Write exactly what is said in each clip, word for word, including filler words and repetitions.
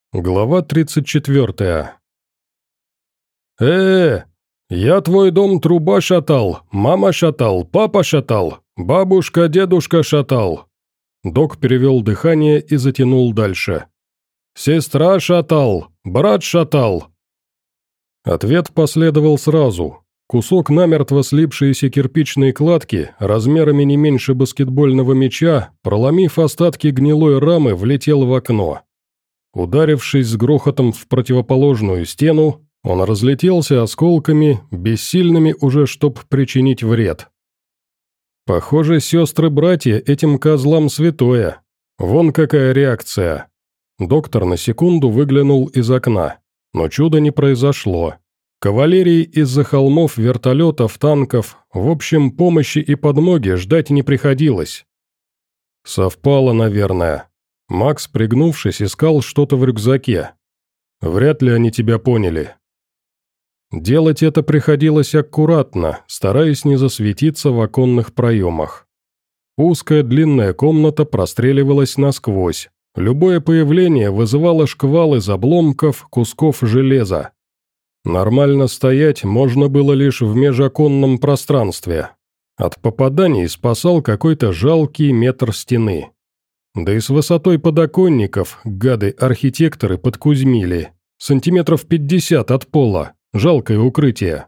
Глава тридцать четвертая. «Э, я твой дом труба шатал, мама шатал, папа шатал, бабушка, дедушка шатал». Док перевел дыхание и затянул дальше. «Сестра шатал, брат шатал». Ответ последовал сразу. Кусок намертво слипшейся кирпичной кладки, размерами не меньше баскетбольного мяча, проломив остатки гнилой рамы, влетел в окно. Ударившись с грохотом в противоположную стену, он разлетелся осколками, бессильными уже, чтоб причинить вред. Похоже, сестры-братья этим козлам святое. Вон какая реакция. Доктор на секунду выглянул из окна, но чуда не произошло. Кавалерии из-за холмов, вертолетов, танков, в общем, помощи и подмоги ждать не приходилось. Совпало, наверное. Макс, пригнувшись, искал что-то в рюкзаке. Вряд ли они тебя поняли. Делать это приходилось аккуратно, стараясь не засветиться в оконных проемах. Узкая длинная комната простреливалась насквозь. Любое появление вызывало шквал из обломков, кусков железа. Нормально стоять можно было лишь в межоконном пространстве. От попаданий спасал какой-то жалкий метр стены. Да и с высотой подоконников, гады-архитекторы подкузмили. Сантиметров пятьдесят от пола. Жалкое укрытие.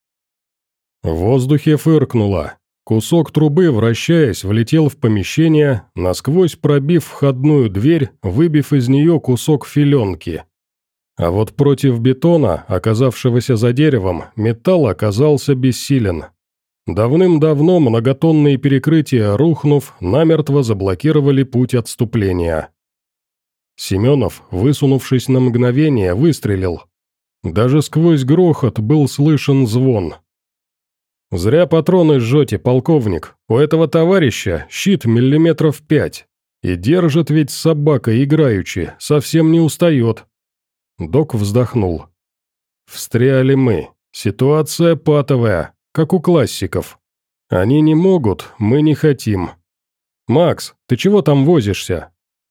В воздухе фыркнуло. Кусок трубы, вращаясь, влетел в помещение, насквозь пробив входную дверь, выбив из нее кусок филенки. А вот против бетона, оказавшегося за деревом, металл оказался бессилен. Давным-давно многотонные перекрытия, рухнув, намертво заблокировали путь отступления. Семенов, высунувшись на мгновение, выстрелил. Даже сквозь грохот был слышен звон. «Зря патроны жжете, полковник. У этого товарища щит миллиметров пять. И держит ведь собака играючи, совсем не устает». Док вздохнул. «Встряли мы. Ситуация патовая, как у классиков. Они не могут, мы не хотим. Макс, ты чего там возишься?»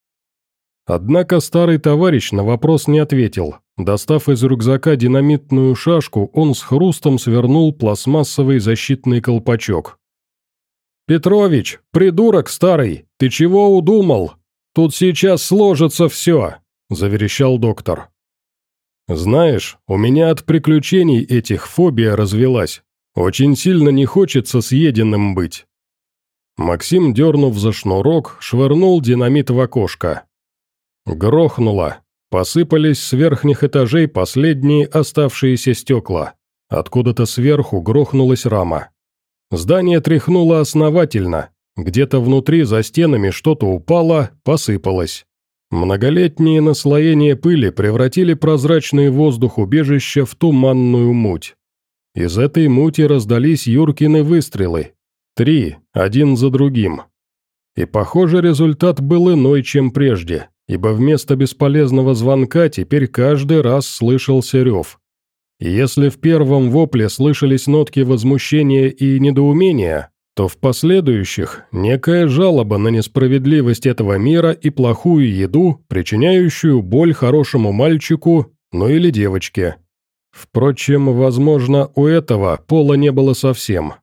Однако старый товарищ на вопрос не ответил. Достав из рюкзака динамитную шашку, он с хрустом свернул пластмассовый защитный колпачок. «Петрович, придурок старый, ты чего удумал? Тут сейчас сложится все», – заверещал доктор. «Знаешь, у меня от приключений этих фобия развелась. Очень сильно не хочется съеденным быть». Максим, дернув за шнурок, швырнул динамит в окошко. Грохнуло. Посыпались с верхних этажей последние оставшиеся стекла. Откуда-то сверху грохнулась рама. Здание тряхнуло основательно. Где-то внутри за стенами что-то упало, посыпалось. Многолетние наслоения пыли превратили прозрачный воздух убежища в туманную муть. Из этой мути раздались Юркины выстрелы. Три, один за другим. И, похоже, результат был иной, чем прежде, ибо вместо бесполезного звонка теперь каждый раз слышался рев. И если в первом вопле слышались нотки возмущения и недоумения, то в последующих некая жалоба на несправедливость этого мира и плохую еду, причиняющую боль хорошему мальчику, ну или девочке. Впрочем, возможно, у этого пола не было совсем.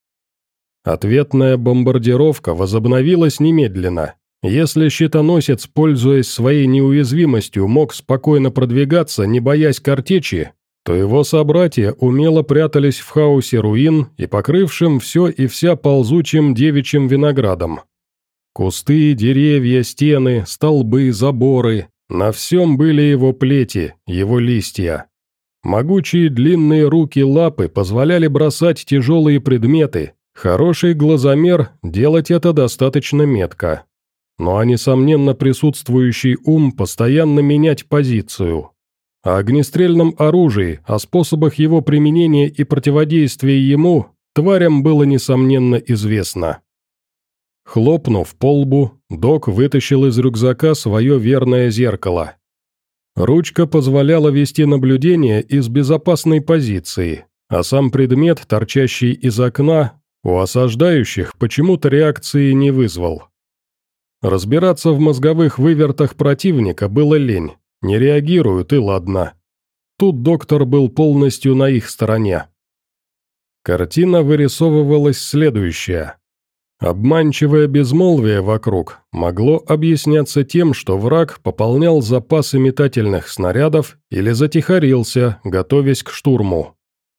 Ответная бомбардировка возобновилась немедленно. Если щитоносец, пользуясь своей неуязвимостью, мог спокойно продвигаться, не боясь картечи, то его собратья умело прятались в хаосе руин и покрывшим все и вся ползучим девичьим виноградом. Кусты, деревья, стены, столбы, заборы – на всем были его плети, его листья. Могучие длинные руки-лапы позволяли бросать тяжелые предметы, хороший глазомер делать это достаточно метко. Но а несомненно присутствующий ум постоянно менять позицию. О огнестрельном оружии, о способах его применения и противодействия ему, тварям было несомненно известно. Хлопнув по лбу, док вытащил из рюкзака свое верное зеркало. Ручка позволяла вести наблюдение из безопасной позиции, а сам предмет, торчащий из окна, у осаждающих почему-то реакции не вызвал. Разбираться в мозговых вывертах противника было лень. Не реагируют, и ладно. Тут доктор был полностью на их стороне. Картина вырисовывалась следующая. Обманчивое безмолвие вокруг могло объясняться тем, что враг пополнял запасы метательных снарядов или затихарился, готовясь к штурму.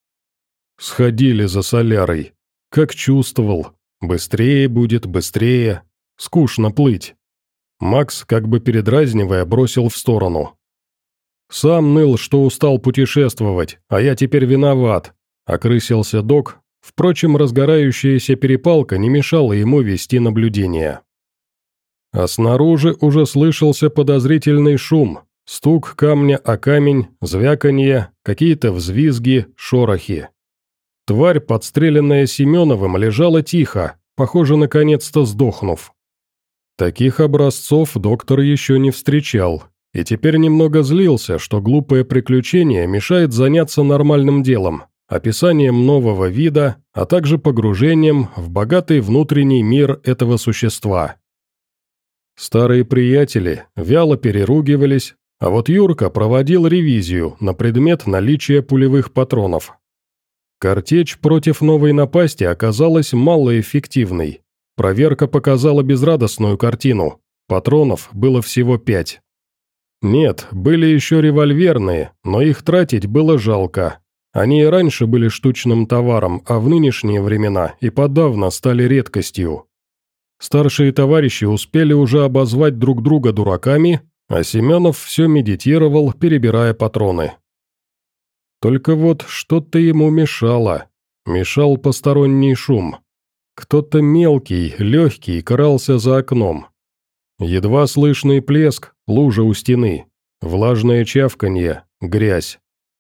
Сходили за солярой. Как чувствовал. Быстрее будет, быстрее. Скучно плыть. Макс, как бы передразнивая, бросил в сторону. «Сам ныл, что устал путешествовать, а я теперь виноват», — окрысился док. Впрочем, разгорающаяся перепалка не мешала ему вести наблюдение. А снаружи уже слышался подозрительный шум, стук камня о камень, звяканье, какие-то взвизги, шорохи. Тварь, подстреленная Семеновым, лежала тихо, похоже, наконец-то сдохнув. Таких образцов доктор еще не встречал, и теперь немного злился, что глупое приключение мешает заняться нормальным делом, описанием нового вида, а также погружением в богатый внутренний мир этого существа. Старые приятели вяло переругивались, а вот Юрка проводил ревизию на предмет наличия пулевых патронов. Картечь против новой напасти оказалась малоэффективной. Проверка показала безрадостную картину. Патронов было всего пять. Нет, были еще револьверные, но их тратить было жалко. Они и раньше были штучным товаром, а в нынешние времена и подавно стали редкостью. Старшие товарищи успели уже обозвать друг друга дураками, а Семенов все медитировал, перебирая патроны. Только вот что-то ему мешало. Мешал посторонний шум. Кто-то мелкий, легкий крался за окном. Едва слышный плеск, лужа у стены, влажное чавканье, грязь.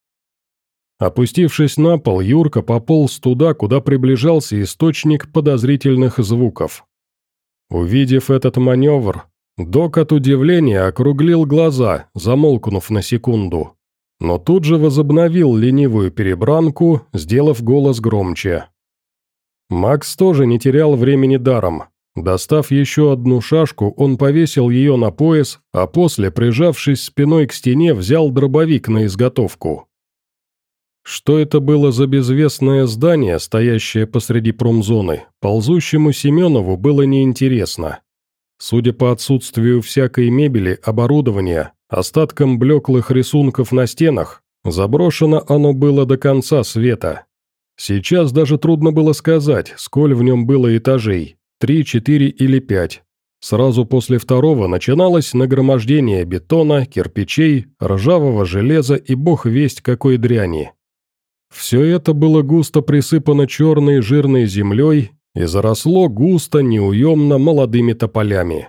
Опустившись на пол, Юрка пополз туда, куда приближался источник подозрительных звуков. Увидев этот маневр, док от удивления округлил глаза, замолкнув на секунду. Но тут же возобновил ленивую перебранку, сделав голос громче. Макс тоже не терял времени даром. Достав еще одну шашку, он повесил ее на пояс, а после, прижавшись спиной к стене, взял дробовик на изготовку. Что это было за безвестное здание, стоящее посреди промзоны, ползущему Семенову было неинтересно. Судя по отсутствию всякой мебели, оборудования, остаткам блеклых рисунков на стенах, заброшено оно было до конца света. Сейчас даже трудно было сказать, сколь в нем было этажей, три, четыре или пять. Сразу после второго начиналось нагромождение бетона, кирпичей, ржавого железа и бог весть какой дряни. Все это было густо присыпано черной жирной землей и заросло густо, неуемно молодыми тополями.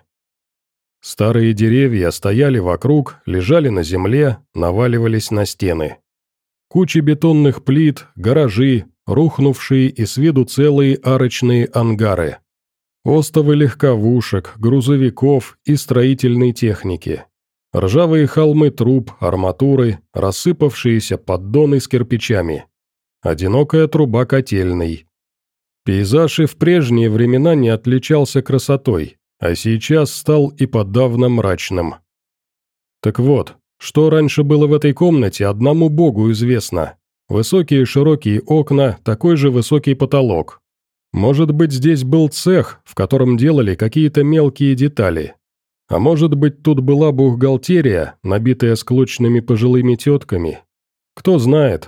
Старые деревья стояли вокруг, лежали на земле, наваливались на стены. Кучи бетонных плит, гаражи, рухнувшие и с виду целые арочные ангары. Остовы легковушек, грузовиков и строительной техники. Ржавые холмы труб, арматуры, рассыпавшиеся поддоны с кирпичами. Одинокая труба котельной. Пейзаж и в прежние времена не отличался красотой, а сейчас стал и подавно мрачным. Так вот, что раньше было в этой комнате, одному богу известно. Высокие широкие окна, такой же высокий потолок. Может быть, здесь был цех, в котором делали какие-то мелкие детали. А может быть, тут была бухгалтерия, набитая склочными пожилыми тетками. Кто знает.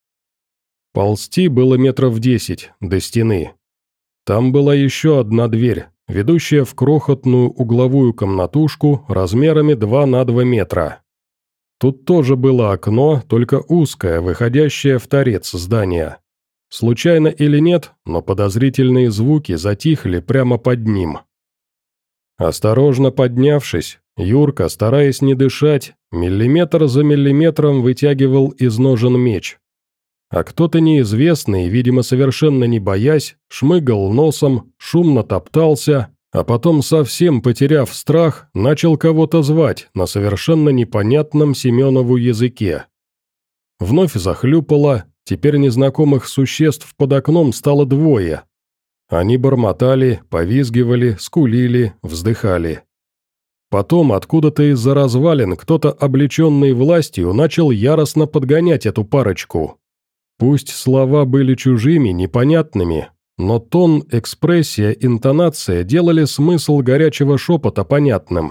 Ползти было метров десять, до стены. Там была еще одна дверь, ведущая в крохотную угловую комнатушку размерами два на два метра. Тут тоже было окно, только узкое, выходящее в торец здания. Случайно или нет, но подозрительные звуки затихли прямо под ним. Осторожно поднявшись, Юрка, стараясь не дышать, миллиметр за миллиметром вытягивал из ножен меч. А кто-то неизвестный, видимо, совершенно не боясь, шмыгал носом, шумно топтался, а потом, совсем потеряв страх, начал кого-то звать на совершенно непонятном Семенову языке. Вновь захлюпало, теперь незнакомых существ под окном стало двое. Они бормотали, повизгивали, скулили, вздыхали. Потом откуда-то из-за развалин кто-то, облеченный властью, начал яростно подгонять эту парочку. Пусть слова были чужими, непонятными, но тон, экспрессия, интонация делали смысл горячего шепота понятным.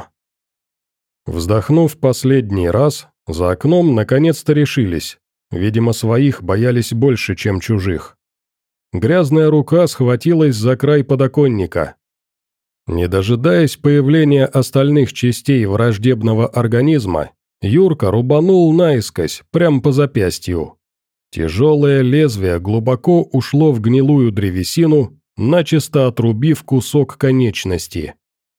Вздохнув последний раз, за окном наконец-то решились. Видимо, своих боялись больше, чем чужих. Грязная рука схватилась за край подоконника. Не дожидаясь появления остальных частей враждебного организма, Юрка рубанул наискось, прямо по запястью. Тяжелое лезвие глубоко ушло в гнилую древесину, начисто отрубив кусок конечности.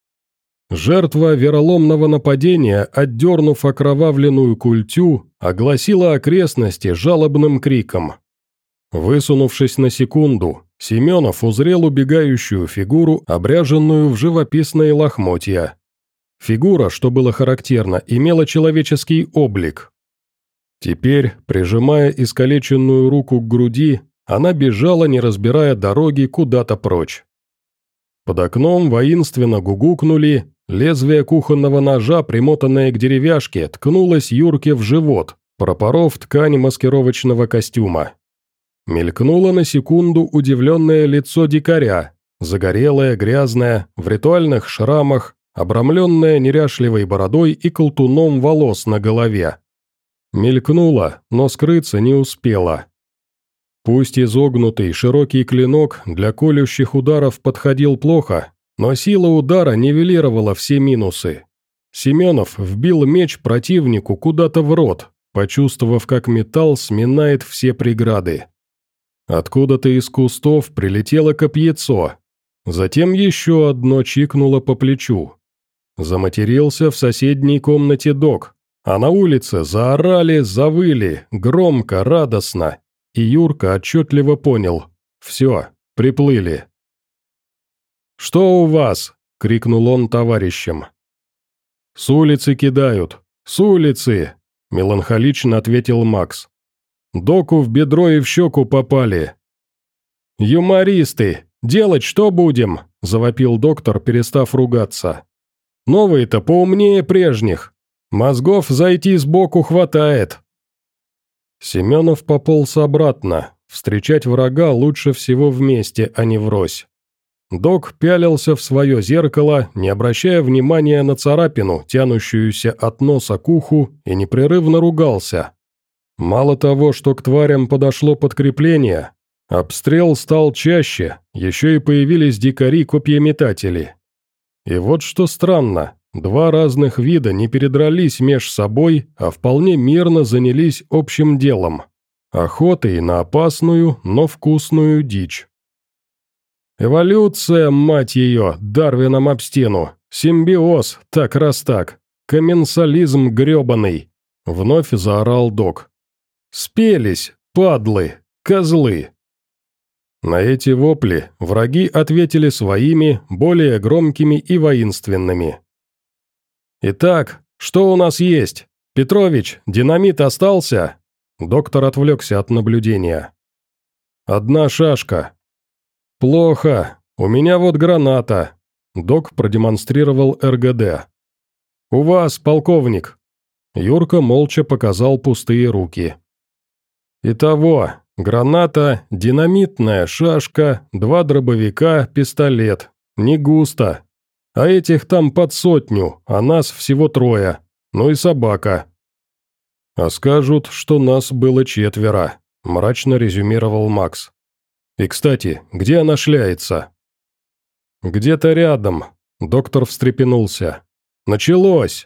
Жертва вероломного нападения, отдернув окровавленную культю, огласила окрестности жалобным криком. Высунувшись на секунду, Семенов узрел убегающую фигуру, обряженную в живописные лохмотья. Фигура, что было характерно, имела человеческий облик. Теперь, прижимая искалеченную руку к груди, она бежала, не разбирая дороги, куда-то прочь. Под окном воинственно гугукнули, лезвие кухонного ножа, примотанное к деревяшке, ткнулось Юрке в живот, пропоров ткань маскировочного костюма. Мелькнуло на секунду удивленное лицо дикаря, загорелое, грязное, в ритуальных шрамах, обрамленное неряшливой бородой и колтуном волос на голове. Мелькнуло, но скрыться не успела. Пусть изогнутый широкий клинок для колющих ударов подходил плохо, но сила удара нивелировала все минусы. Семенов вбил меч противнику куда-то в рот, почувствовав, как металл сминает все преграды. Откуда-то из кустов прилетело копьецо, затем еще одно чикнуло по плечу. Заматерился в соседней комнате док, а на улице заорали, завыли, громко, радостно, и Юрка отчетливо понял – все, приплыли. «Что у вас?» – крикнул он товарищам. «С улицы кидают, с улицы!» – меланхолично ответил Макс. «Доку в бедро и в щеку попали». «Юмористы! Делать что будем?» – завопил доктор, перестав ругаться. «Новые-то поумнее прежних. Мозгов зайти сбоку хватает». Семенов пополз обратно. Встречать врага лучше всего вместе, а не врозь. Док пялился в свое зеркало, не обращая внимания на царапину, тянущуюся от носа к уху, и непрерывно ругался. Мало того, что к тварям подошло подкрепление, обстрел стал чаще, еще и появились дикари-копьеметатели. И вот что странно, два разных вида не передрались меж собой, а вполне мирно занялись общим делом – охотой на опасную, но вкусную дичь. «Эволюция, мать ее, Дарвином об стену! Симбиоз, так раз так! Комменсализм гребаный!» – вновь заорал док. «Спелись, падлы, козлы!» На эти вопли враги ответили своими, более громкими и воинственными. «Итак, что у нас есть? Петрович, динамит остался?» Доктор отвлекся от наблюдения. «Одна шашка». «Плохо. У меня вот граната». Док продемонстрировал эр гэ дэ. «У вас, полковник». Юрка молча показал пустые руки. «Итого, граната, динамитная шашка, два дробовика, пистолет. Не густо. А этих там под сотню, а нас всего трое. Ну и собака». «А скажут, что нас было четверо», – мрачно резюмировал Макс. «И, кстати, где она шляется?» «Где-то рядом», – доктор встрепенулся. «Началось!»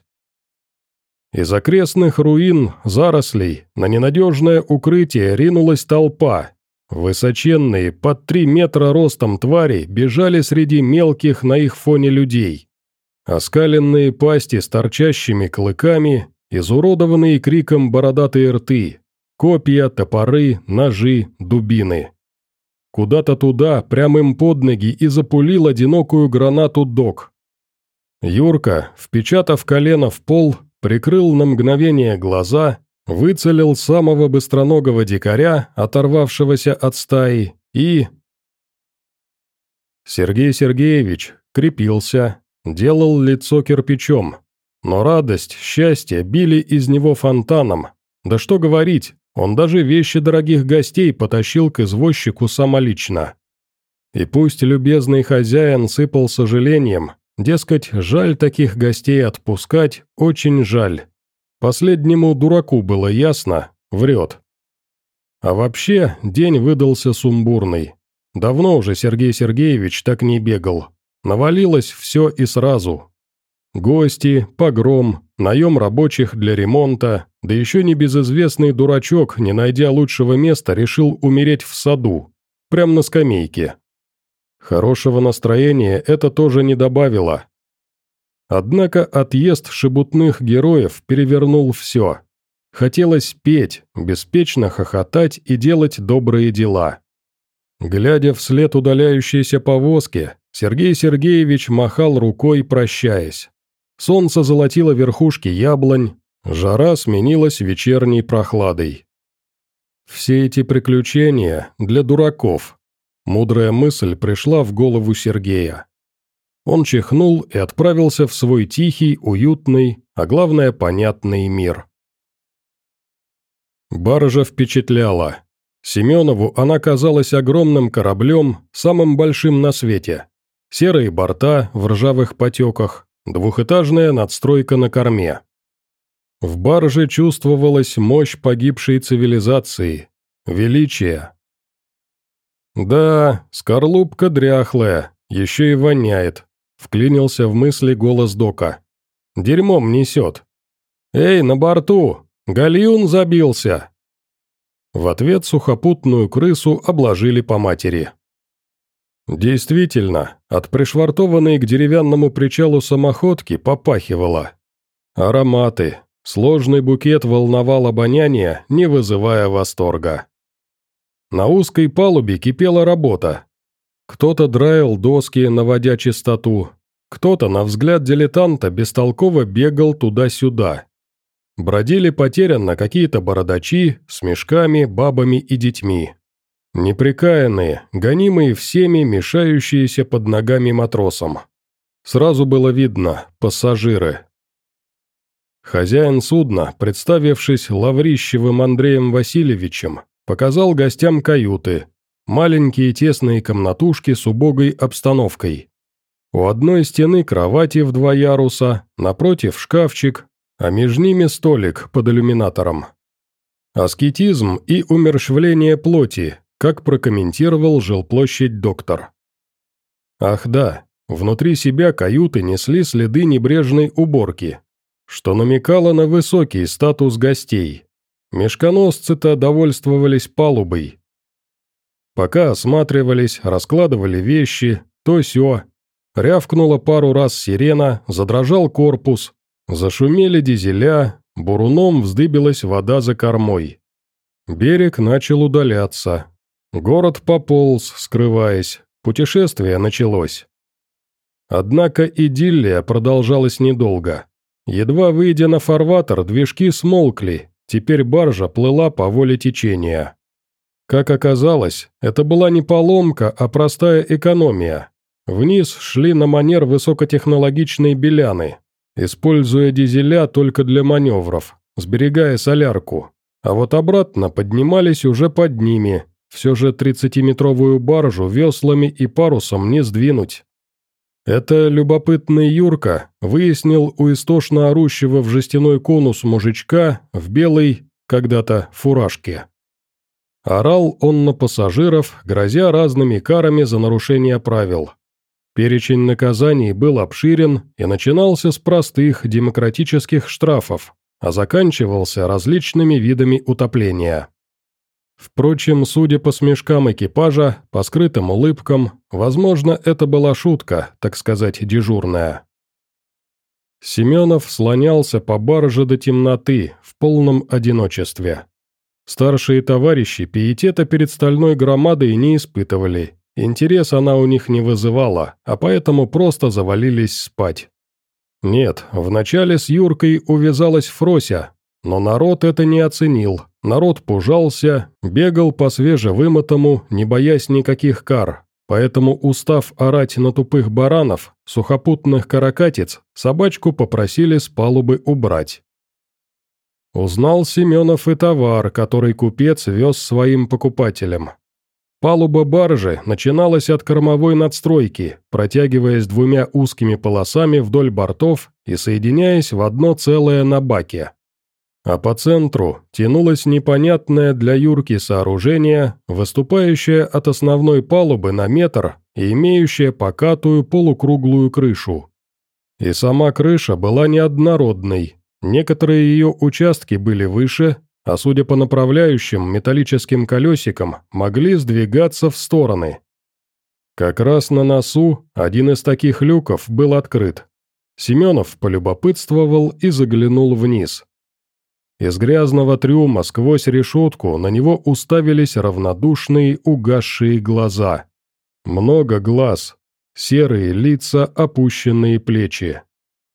Из окрестных руин, зарослей, на ненадежное укрытие ринулась толпа. Высоченные, под три метра ростом твари бежали среди мелких на их фоне людей. Оскаленные пасти с торчащими клыками, изуродованные криком бородатые рты, копья, топоры, ножи, дубины. Куда-то туда, прямо им под ноги, и запулил одинокую гранату док. Юрка, впечатав колено в пол, прикрыл на мгновение глаза, выцелил самого быстроногого дикаря, оторвавшегося от стаи, и... Сергей Сергеевич крепился, делал лицо кирпичом. Но радость, счастье били из него фонтаном. Да что говорить, он даже вещи дорогих гостей потащил к извозчику самолично. И пусть любезный хозяин сыпал сожалением, дескать, жаль таких гостей отпускать, очень жаль. Последнему дураку было ясно, врет. А вообще, день выдался сумбурный. Давно уже Сергей Сергеевич так не бегал. Навалилось все и сразу. Гости, погром, наем рабочих для ремонта, да еще небезызвестный дурачок, не найдя лучшего места, решил умереть в саду, прямо на скамейке. Хорошего настроения это тоже не добавило. Однако отъезд шебутных героев перевернул все. Хотелось петь, беспечно хохотать и делать добрые дела. Глядя вслед удаляющейся повозки, Сергей Сергеевич махал рукой, прощаясь. Солнце золотило верхушки яблонь, жара сменилась вечерней прохладой. Все эти приключения для дураков. Мудрая мысль пришла в голову Сергея. Он чихнул и отправился в свой тихий, уютный, а главное понятный мир. Баржа впечатляла. Семенову она казалась огромным кораблем, самым большим на свете. Серые борта в ржавых потеках, двухэтажная надстройка на корме. В барже чувствовалась мощь погибшей цивилизации, величие. «Да, скорлупка дряхлая, еще и воняет», — вклинился в мысли голос Дока. «Дерьмом несет. Эй, на борту! Гальюн забился!» В ответ сухопутную крысу обложили по матери. Действительно, от пришвартованной к деревянному причалу самоходки попахивало. Ароматы, сложный букет волновал обоняние, не вызывая восторга. На узкой палубе кипела работа. Кто-то драил доски, наводя чистоту, кто-то, на взгляд дилетанта, бестолково бегал туда-сюда. Бродили потерянно какие-то бородачи с мешками, бабами и детьми. Неприкаянные, гонимые всеми, мешающиеся под ногами матросам. Сразу было видно – пассажиры. Хозяин судна, представившись Лаврищевым Андреем Васильевичем, показал гостям каюты, маленькие тесные комнатушки с убогой обстановкой. У одной стены кровати в два яруса, напротив шкафчик, а между ними столик под иллюминатором. Аскетизм и умерщвление плоти, как прокомментировал жилплощадь доктор. Ах да, внутри себя каюты несли следы небрежной уборки, что намекало на высокий статус гостей. Мешконосцы-то довольствовались палубой. Пока осматривались, раскладывали вещи, то сё. Рявкнула пару раз сирена, задрожал корпус, зашумели дизеля, буруном вздыбилась вода за кормой. Берег начал удаляться. Город пополз, скрываясь, путешествие началось. Однако идиллия продолжалась недолго. Едва выйдя на фарватер, движки смолкли, теперь баржа плыла по воле течения. Как оказалось, это была не поломка, а простая экономия. Вниз шли на манер высокотехнологичные беляны, используя дизеля только для маневров, сберегая солярку, а вот обратно поднимались уже под ними, все же тридцатиметровую баржу веслами и парусом не сдвинуть. Это любопытный Юрка выяснил у истошно орущего в жестяной конус мужичка в белой, когда-то, фуражке. Орал он на пассажиров, грозя разными карами за нарушение правил. Перечень наказаний был обширен и начинался с простых демократических штрафов, а заканчивался различными видами утопления. Впрочем, судя по смешкам экипажа, по скрытым улыбкам, возможно, это была шутка, так сказать, дежурная. Семенов слонялся по барже до темноты, в полном одиночестве. Старшие товарищи пиетета перед стальной громадой не испытывали, интерес она у них не вызывала, а поэтому просто завалились спать. Нет, вначале с Юркой увязалась Фрося, но народ это не оценил, народ пужался, бегал по свежевымытому, не боясь никаких кар, поэтому, устав орать на тупых баранов, сухопутных каракатиц, собачку попросили с палубы убрать. Узнал Семенов и товар, который купец вез своим покупателям. Палуба баржи начиналась от кормовой надстройки, протягиваясь двумя узкими полосами вдоль бортов и соединяясь в одно целое на баке. А по центру тянулось непонятное для Юрки сооружение, выступающее от основной палубы на метр и имеющее покатую полукруглую крышу. И сама крыша была неоднородной, некоторые ее участки были выше, а судя по направляющим металлическим колесикам, могли сдвигаться в стороны. Как раз на носу один из таких люков был открыт. Семенов полюбопытствовал и заглянул вниз. Из грязного трюма сквозь решетку на него уставились равнодушные угасшие глаза. Много глаз, серые лица, опущенные плечи.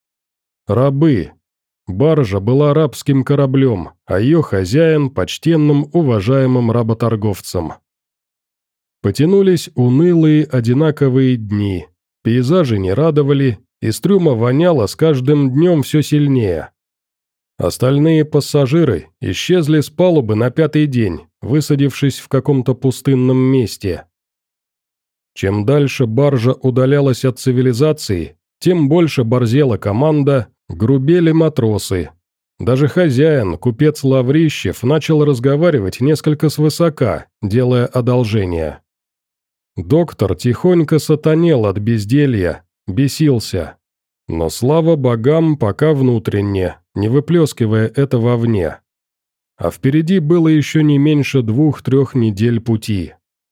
Рабы. Баржа была рабским кораблем, а ее хозяин – почтенным, уважаемым работорговцем. Потянулись унылые одинаковые дни, пейзажи не радовали, из трюма воняло с каждым днем все сильнее. Остальные пассажиры исчезли с палубы на пятый день, высадившись в каком-то пустынном месте. Чем дальше баржа удалялась от цивилизации, тем больше борзела команда, грубели матросы. Даже хозяин, купец Лаврищев, начал разговаривать несколько свысока, делая одолжение. Доктор тихонько сатанел от безделья, бесился. Но слава богам пока внутренне, не выплескивая это вовне. А впереди было еще не меньше двух-трех недель пути.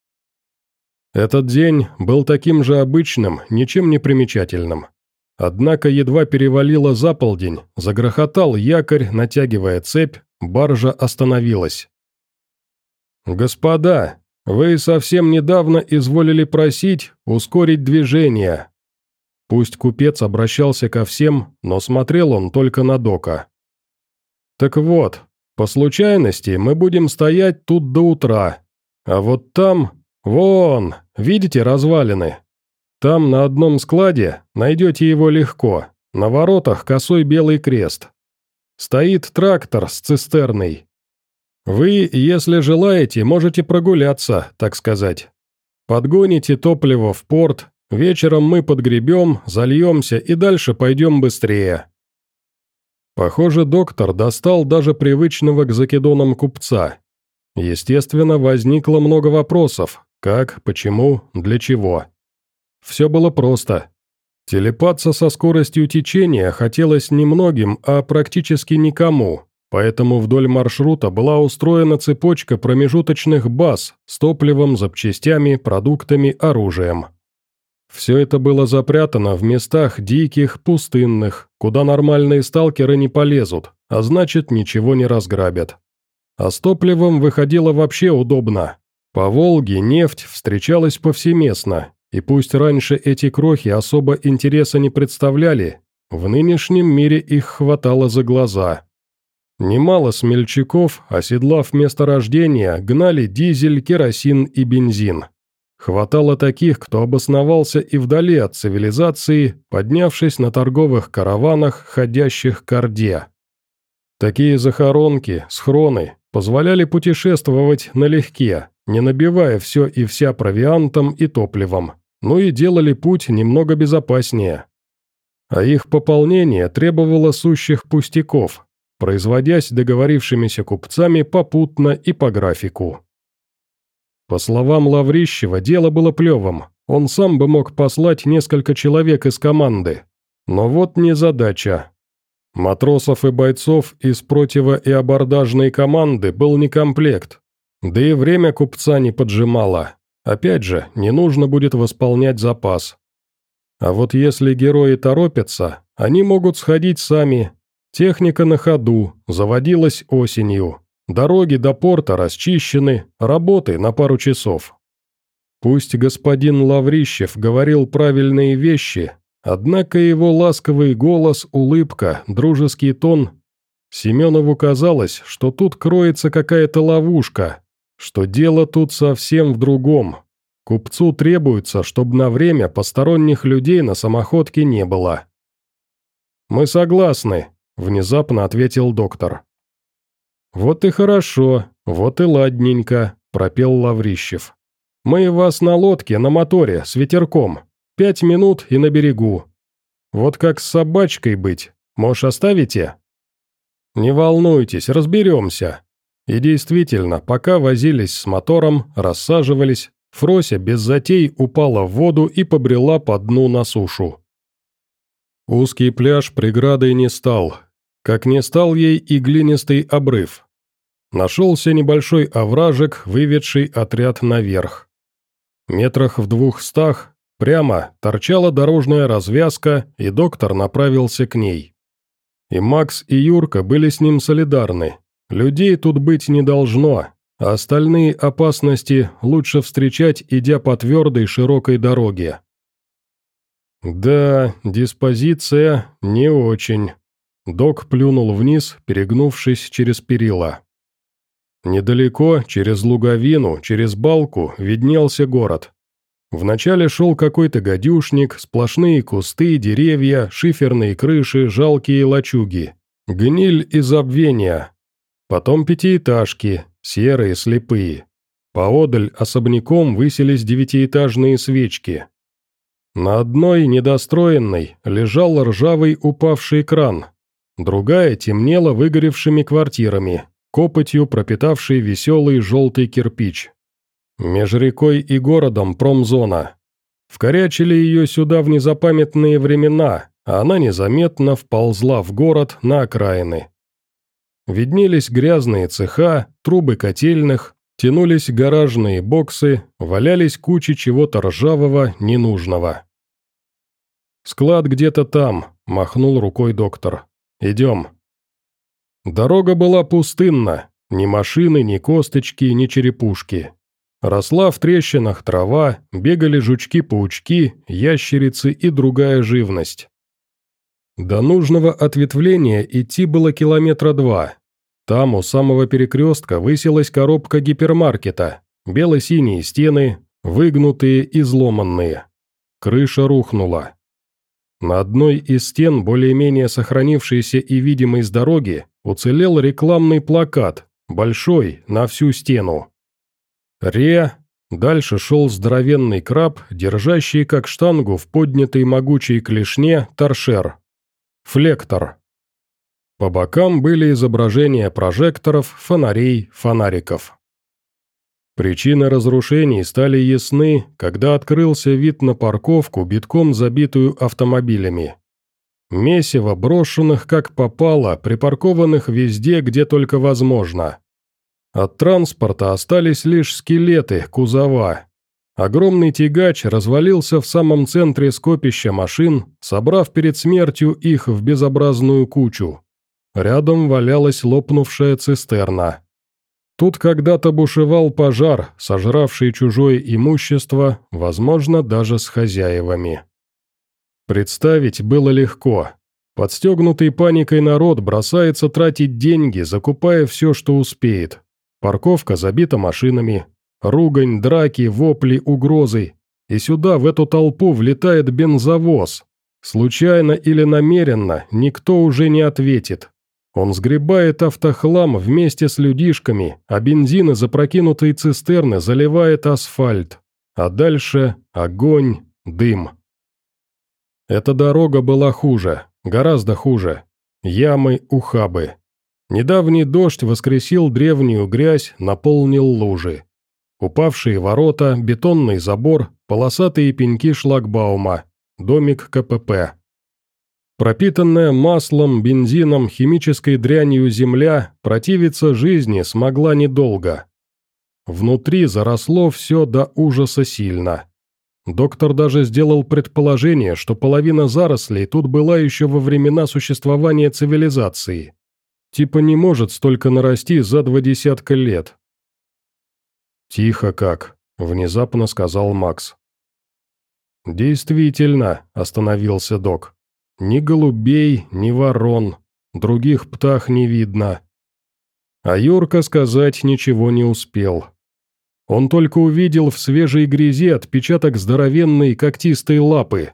Этот день был таким же обычным, ничем не примечательным. Однако едва перевалило за полдень, загрохотал якорь, натягивая цепь, баржа остановилась. «Господа, вы совсем недавно изволили просить ускорить движение». Пусть купец обращался ко всем, но смотрел он только на Дока. «Так вот, по случайности мы будем стоять тут до утра, а вот там, вон, видите развалины? Там на одном складе найдете его легко, на воротах косой белый крест. Стоит трактор с цистерной. Вы, если желаете, можете прогуляться, так сказать. Подгоните топливо в порт, вечером мы подгребем, зальемся и дальше пойдем быстрее». Похоже, доктор достал даже привычного к закидонам купца. Естественно, возникло много вопросов: как, почему, для чего. Все было просто. Телепаться со скоростью течения хотелось немногим, а практически никому, поэтому вдоль маршрута была устроена цепочка промежуточных баз с топливом, запчастями, продуктами, оружием. Все это было запрятано в местах диких, пустынных, куда нормальные сталкеры не полезут, а значит, ничего не разграбят. А с топливом выходило вообще удобно. По Волге нефть встречалась повсеместно. И пусть раньше эти крохи особо интереса не представляли, в нынешнем мире их хватало за глаза. Немало смельчаков, оседлав месторождения, гнали дизель, керосин и бензин. Хватало таких, кто обосновался и вдали от цивилизации, поднявшись на торговых караванах, ходящих к Орде. Такие захоронки, схроны, позволяли путешествовать налегке, не набивая все и вся провиантом и топливом, но и делали путь немного безопаснее. А их пополнение требовало сущих пустяков, производясь договорившимися купцами попутно и по графику. По словам Лаврищева, дело было плевым, он сам бы мог послать несколько человек из команды. Но вот незадача. Матросов и бойцов из противо- и абордажной команды был некомплект. Да и время купца не поджимало. Опять же, не нужно будет восполнять запас. А вот если герои торопятся, они могут сходить сами. Техника на ходу, заводилась осенью. Дороги до порта расчищены, работы на пару часов. Пусть господин Лаврищев говорил правильные вещи, однако его ласковый голос, улыбка, дружеский тон... Семенову казалось, что тут кроется какая-то ловушка, что дело тут совсем в другом. Купцу требуется, чтобы на время посторонних людей на самоходке не было». «Мы согласны», — внезапно ответил доктор. «Вот и хорошо, вот и ладненько», — пропел Лаврищев. «Мы вас на лодке, на моторе, с ветерком. Пять минут и на берегу. Вот как с собачкой быть, можешь оставите?» «Не волнуйтесь, разберемся». И действительно, пока возились с мотором, рассаживались, Фрося без затей упала в воду и побрела по дну на сушу. Узкий пляж преградой не стал, как не стал ей и глинистый обрыв. Нашелся небольшой овражек, выведший отряд наверх. Метрах в двухстах прямо торчала дорожная развязка, и доктор направился к ней. И Макс, и Юрка были с ним солидарны. Людей тут быть не должно, а остальные опасности лучше встречать, идя по твердой широкой дороге. «Да, диспозиция не очень». Док плюнул вниз, перегнувшись через перила. Недалеко, через луговину, через балку, виднелся город. Вначале шел какой-то гадюшник, сплошные кусты, деревья, шиферные крыши, жалкие лачуги. Гниль и забвение. Потом пятиэтажки, серые, слепые. Поодаль особняком высились девятиэтажные свечки. На одной, недостроенной, лежал ржавый упавший кран. Другая темнела выгоревшими квартирами, копотью пропитавший веселый желтый кирпич. Меж рекой и городом промзона. Вкорячили ее сюда в незапамятные времена, а она незаметно вползла в город на окраины. Виднелись грязные цеха, трубы котельных, тянулись гаражные боксы, валялись кучи чего-то ржавого, ненужного. «Склад где-то там», — махнул рукой доктор. «Идем». Дорога была пустынна, ни машины, ни косточки, ни черепушки. Росла в трещинах трава, бегали жучки-паучки, ящерицы и другая живность. До нужного ответвления идти было километра два. Там у самого перекрестка высилась коробка гипермаркета, бело-синие стены, выгнутые и изломанные. Крыша рухнула. На одной из стен, более-менее сохранившейся и видимой с дороги, уцелел рекламный плакат, большой, на всю стену. «Ре». Дальше шел здоровенный краб, держащий как штангу в поднятой могучей клешне торшер. «Флектор». По бокам были изображения прожекторов, фонарей, фонариков. Причины разрушений стали ясны, когда открылся вид на парковку, битком забитую автомобилями. Месиво брошенных как попало, припаркованных везде, где только возможно. От транспорта остались лишь скелеты, кузова. Огромный тягач развалился в самом центре скопища машин, собрав перед смертью их в безобразную кучу. Рядом валялась лопнувшая цистерна. Тут когда-то бушевал пожар, сожравший чужое имущество, возможно, даже с хозяевами. Представить было легко. Подстегнутый паникой народ бросается тратить деньги, закупая все, что успеет. Парковка забита машинами, ругань, драки, вопли, угрозы. И сюда, в эту толпу, влетает бензовоз. Случайно или намеренно, никто уже не ответит. Он сгребает автохлам вместе с людишками, а бензин из опрокинутой цистерны заливает асфальт. А дальше огонь, дым. Эта дорога была хуже, гораздо хуже. Ямы, ухабы. Недавний дождь воскресил древнюю грязь, наполнил лужи. Упавшие ворота, бетонный забор, полосатые пеньки шлагбаума, домик ка пэ пэ. Пропитанная маслом, бензином, химической дрянью земля противиться жизни смогла недолго. Внутри заросло все до ужаса сильно. Доктор даже сделал предположение, что половина зарослей тут была еще во времена существования цивилизации. Типа не может столько нарасти за два десятка лет. «Тихо как», — внезапно сказал Макс. «Действительно», — остановился док. «Ни голубей, ни ворон, других птах не видно». А Юрка сказать ничего не успел. Он только увидел в свежей грязи отпечаток здоровенной когтистой лапы.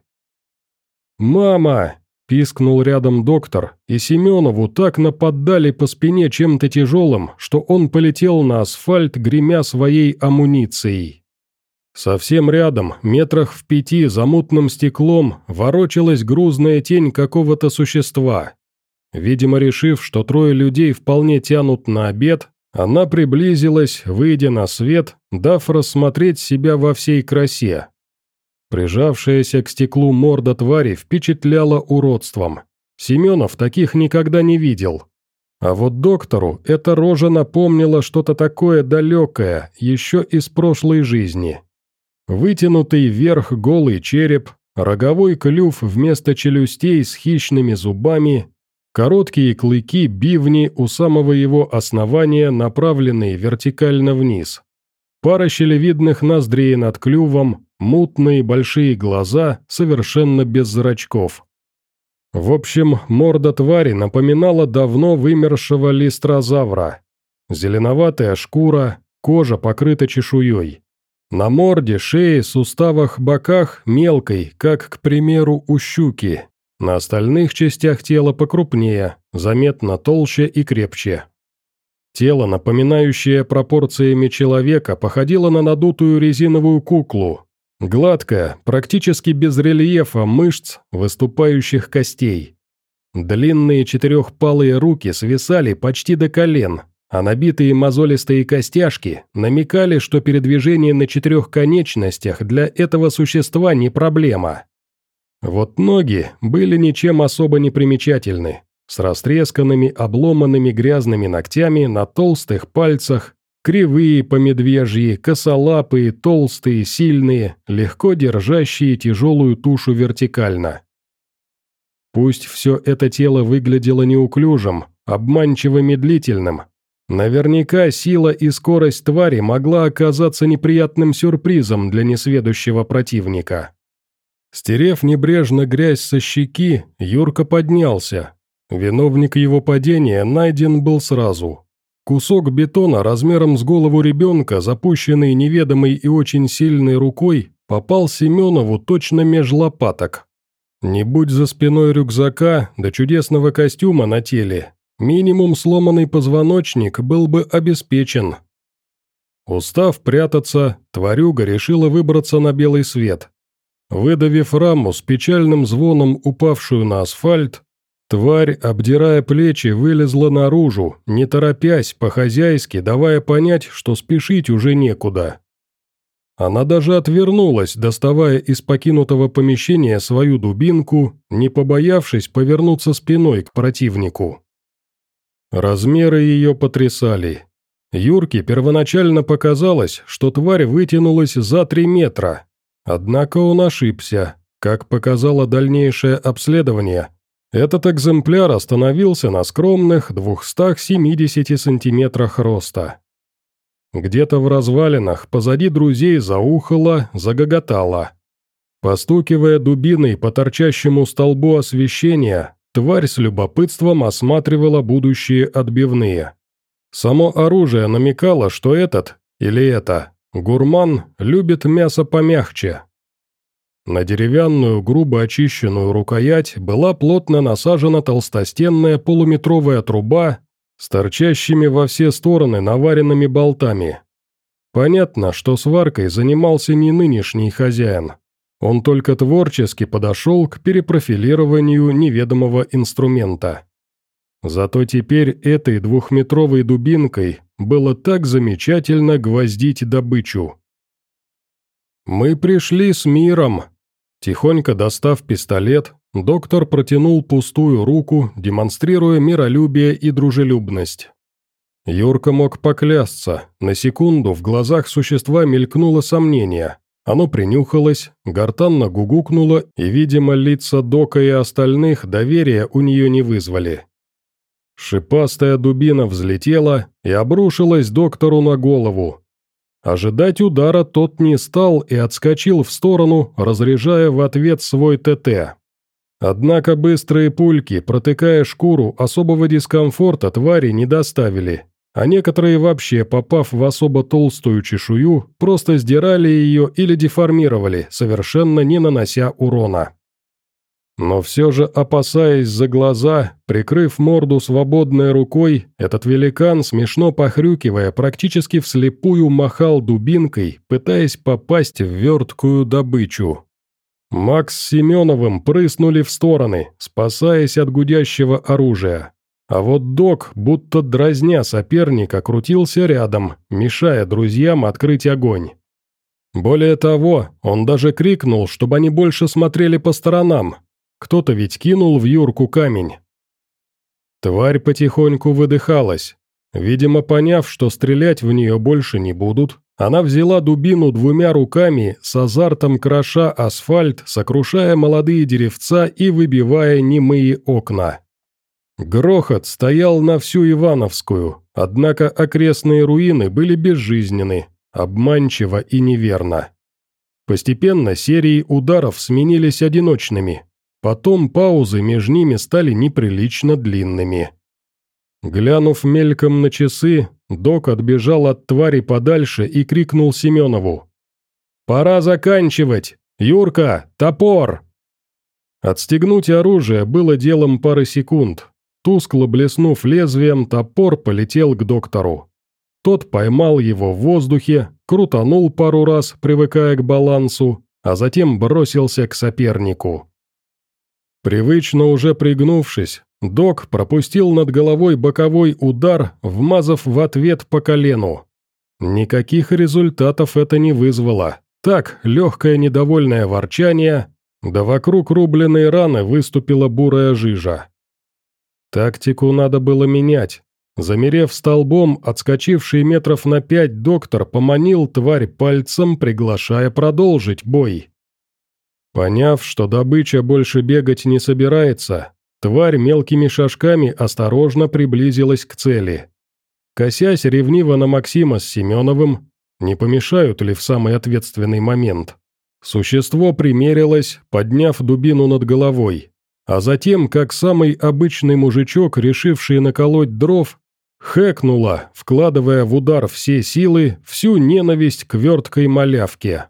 «Мама!» – пискнул рядом доктор, и Семенову так наподдали по спине чем-то тяжелым, что он полетел на асфальт, гремя своей амуницией. Совсем рядом, метрах в пяти, за мутным стеклом, ворочалась грузная тень какого-то существа. Видимо, решив, что трое людей вполне тянут на обед, она приблизилась, выйдя на свет, дав рассмотреть себя во всей красе. Прижавшаяся к стеклу морда твари впечатляла уродством. Семенов таких никогда не видел. А вот доктору эта рожа напомнила что-то такое далекое, еще из прошлой жизни. Вытянутый вверх голый череп, роговой клюв вместо челюстей с хищными зубами, короткие клыки бивни у самого его основания, направленные вертикально вниз. Пара щелевидных ноздрей над клювом, мутные большие глаза, совершенно без зрачков. В общем, морда твари напоминала давно вымершего листрозавра. Зеленоватая шкура, кожа покрыта чешуей. На морде, шее, суставах, боках мелкой, как, к примеру, у щуки. На остальных частях тела покрупнее, заметно толще и крепче. Тело, напоминающее пропорциями человека, походило на надутую резиновую куклу. Гладкое, практически без рельефа мышц, выступающих костей. Длинные четырехпалые руки свисали почти до колен, а набитые мозолистые костяшки намекали, что передвижение на четырех конечностях для этого существа не проблема. Вот ноги были ничем особо не примечательны, с растресканными, обломанными грязными ногтями на толстых пальцах, кривые по медвежьи, косолапые, толстые, сильные, легко держащие тяжелую тушу вертикально. Пусть все это тело выглядело неуклюжим, обманчиво медлительным, наверняка сила и скорость твари могла оказаться неприятным сюрпризом для несведущего противника. Стерев небрежно грязь со щеки, Юрка поднялся. Виновник его падения найден был сразу. Кусок бетона размером с голову ребенка, запущенный неведомой и очень сильной рукой, попал Семенову точно меж лопаток. Не будь за спиной рюкзака да чудесного костюма на теле, минимум сломанный позвоночник был бы обеспечен. Устав прятаться, тварюга решила выбраться на белый свет. Выдавив раму с печальным звоном, упавшую на асфальт, тварь, обдирая плечи, вылезла наружу, не торопясь, по-хозяйски, давая понять, что спешить уже некуда. Она даже отвернулась, доставая из покинутого помещения свою дубинку, не побоявшись повернуться спиной к противнику. Размеры ее потрясали. Юрке первоначально показалось, что тварь вытянулась за три метра. Однако он ошибся. Как показало дальнейшее обследование, этот экземпляр остановился на скромных двухстах семидесяти сантиметрах роста. Где-то в развалинах позади друзей заухало, загоготало. Постукивая дубиной по торчащему столбу освещения, тварь с любопытством осматривала будущие отбивные. Само оружие намекало, что этот, или это, гурман любит мясо помягче. На деревянную, грубо очищенную рукоять была плотно насажена толстостенная полуметровая труба с торчащими во все стороны наваренными болтами. Понятно, что сваркой занимался не нынешний хозяин. Он только творчески подошел к перепрофилированию неведомого инструмента. Зато теперь этой двухметровой дубинкой было так замечательно гвоздить добычу. «Мы пришли с миром». Тихонько достав пистолет, доктор протянул пустую руку, демонстрируя миролюбие и дружелюбность. Юрка мог поклясться, на секунду в глазах существа мелькнуло сомнение. Оно принюхалось, гортанно гугукнуло, и, видимо, лица Дока и остальных доверия у нее не вызвали. Шипастая дубина взлетела и обрушилась доктору на голову. Ожидать удара тот не стал и отскочил в сторону, разряжая в ответ свой ТТ. Однако быстрые пульки, протыкая шкуру, особого дискомфорта твари не доставили, а некоторые вообще, попав в особо толстую чешую, просто сдирали ее или деформировали, совершенно не нанося урона. Но все же, опасаясь за глаза, прикрыв морду свободной рукой, этот великан, смешно похрюкивая, практически вслепую махал дубинкой, пытаясь попасть в верткую добычу. Макс с Семеновым прыснули в стороны, спасаясь от гудящего оружия. А вот док, будто дразня соперника, крутился рядом, мешая друзьям открыть огонь. Более того, он даже крикнул, чтобы они больше смотрели по сторонам. Кто-то ведь кинул в Юрку камень. Тварь потихоньку выдыхалась. Видимо, поняв, что стрелять в нее больше не будут, она взяла дубину двумя руками, с азартом кроша асфальт, сокрушая молодые деревца и выбивая немые окна. Грохот стоял на всю Ивановскую, однако окрестные руины были безжизненны, обманчиво и неверно. Постепенно серии ударов сменились одиночными. Потом паузы между ними стали неприлично длинными. Глянув мельком на часы, док отбежал от твари подальше и крикнул Семенову: «Пора заканчивать! Юрка, топор!» Отстегнуть оружие было делом пары секунд. Тускло блеснув лезвием, топор полетел к доктору. Тот поймал его в воздухе, крутанул пару раз, привыкая к балансу, а затем бросился к сопернику. Привычно уже пригнувшись, док пропустил над головой боковой удар, вмазав в ответ по колену. Никаких результатов это не вызвало. Так, легкое недовольное ворчание, да вокруг рубленной раны выступила бурая жижа. Тактику надо было менять. Замерев столбом, отскочивший метров на пять доктор поманил тварь пальцем, приглашая продолжить бой. Поняв, что добыча больше бегать не собирается, тварь мелкими шажками осторожно приблизилась к цели. Косясь ревниво на Максима с Семеновым, не помешают ли в самый ответственный момент, существо примерилось, подняв дубину над головой, а затем, как самый обычный мужичок, решивший наколоть дров, хэкнуло, вкладывая в удар все силы, всю ненависть к верткой малявке.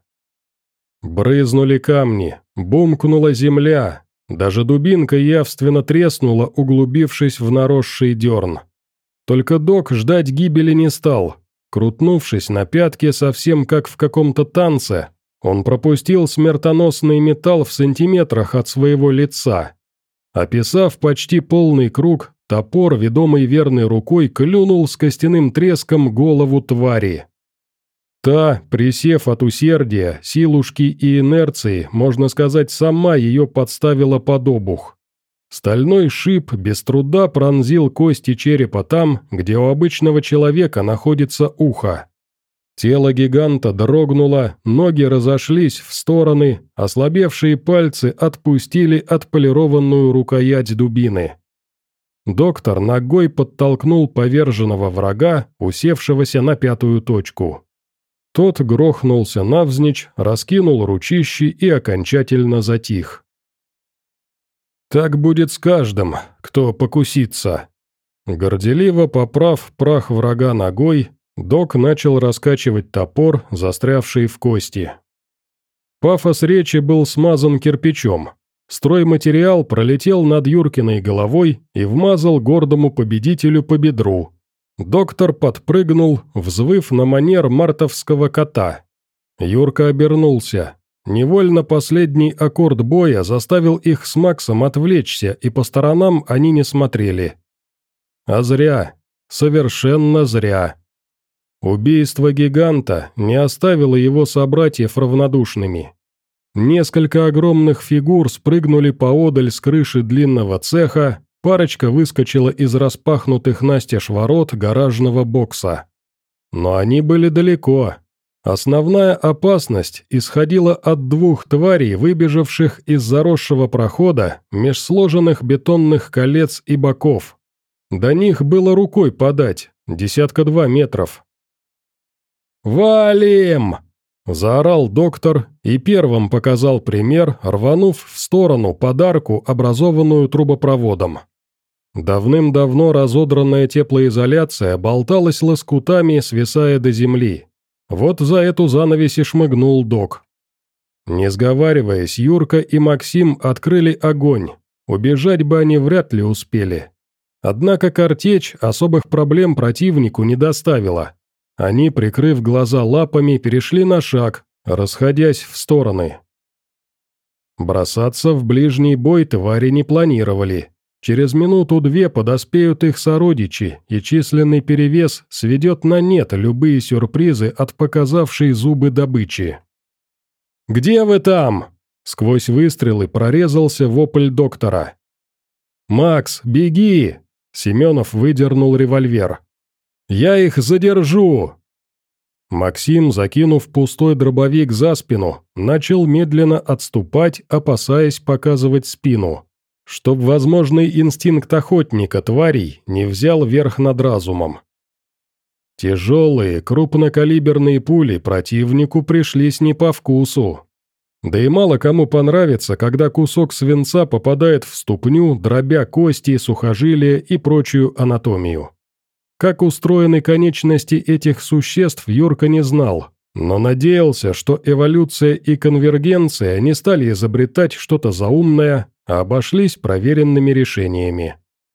Брызнули камни, бумкнула земля, даже дубинка явственно треснула, углубившись в наросший дерн. Только док ждать гибели не стал. Крутнувшись на пятке совсем как в каком-то танце, он пропустил смертоносный металл в сантиметрах от своего лица. Описав почти полный круг, топор, ведомый верной рукой, клюнул с костяным треском голову твари. Та, присев от усердия, силушки и инерции, можно сказать, сама ее подставила под обух. Стальной шип без труда пронзил кости черепа там, где у обычного человека находится ухо. Тело гиганта дрогнуло, ноги разошлись в стороны, ослабевшие пальцы отпустили отполированную рукоять дубины. Доктор ногой подтолкнул поверженного врага, усевшегося на пятую точку. Тот грохнулся навзничь, раскинул ручищи и окончательно затих. «Так будет с каждым, кто покусится». Горделиво поправ прах врага ногой, док начал раскачивать топор, застрявший в кости. Пафос речи был смазан кирпичом. Стройматериал пролетел над Юркиной головой и вмазал гордому победителю по бедру. Доктор подпрыгнул, взвыв на манер мартовского кота. Юрка обернулся. Невольно последний аккорд боя заставил их с Максом отвлечься, и по сторонам они не смотрели. А зря. Совершенно зря. Убийство гиганта не оставило его собратьев равнодушными. Несколько огромных фигур спрыгнули поодаль с крыши длинного цеха, парочка выскочила из распахнутых настежь ворот гаражного бокса. Но они были далеко. Основная опасность исходила от двух тварей, выбежавших из заросшего прохода меж сложенных бетонных колец и боков. До них было рукой подать, десятка-два метров. «Валим!» – заорал доктор и первым показал пример, рванув в сторону подарку, образованную трубопроводом. Давным-давно разодранная теплоизоляция болталась лоскутами, свисая до земли. Вот за эту занавесь и шмыгнул док. Не сговариваясь, Юрка и Максим открыли огонь. Убежать бы они вряд ли успели. Однако картечь особых проблем противнику не доставила. Они, прикрыв глаза лапами, перешли на шаг, расходясь в стороны. Бросаться в ближний бой твари не планировали. Через минуту-две подоспеют их сородичи, и численный перевес сведет на нет любые сюрпризы от показавшей зубы добычи. «Где вы там?» — сквозь выстрелы прорезался вопль доктора. «Макс, беги!» — Семенов выдернул револьвер. «Я их задержу!» Максим, закинув пустой дробовик за спину, начал медленно отступать, опасаясь показывать спину, чтоб возможный инстинкт охотника тварей не взял верх над разумом. Тяжелые, крупнокалиберные пули противнику пришлись не по вкусу. Да и мало кому понравится, когда кусок свинца попадает в ступню, дробя кости, сухожилия и прочую анатомию. Как устроены конечности этих существ, Юрка не знал, но надеялся, что эволюция и конвергенция не стали изобретать что-то заумное, а обошлись проверенными решениями.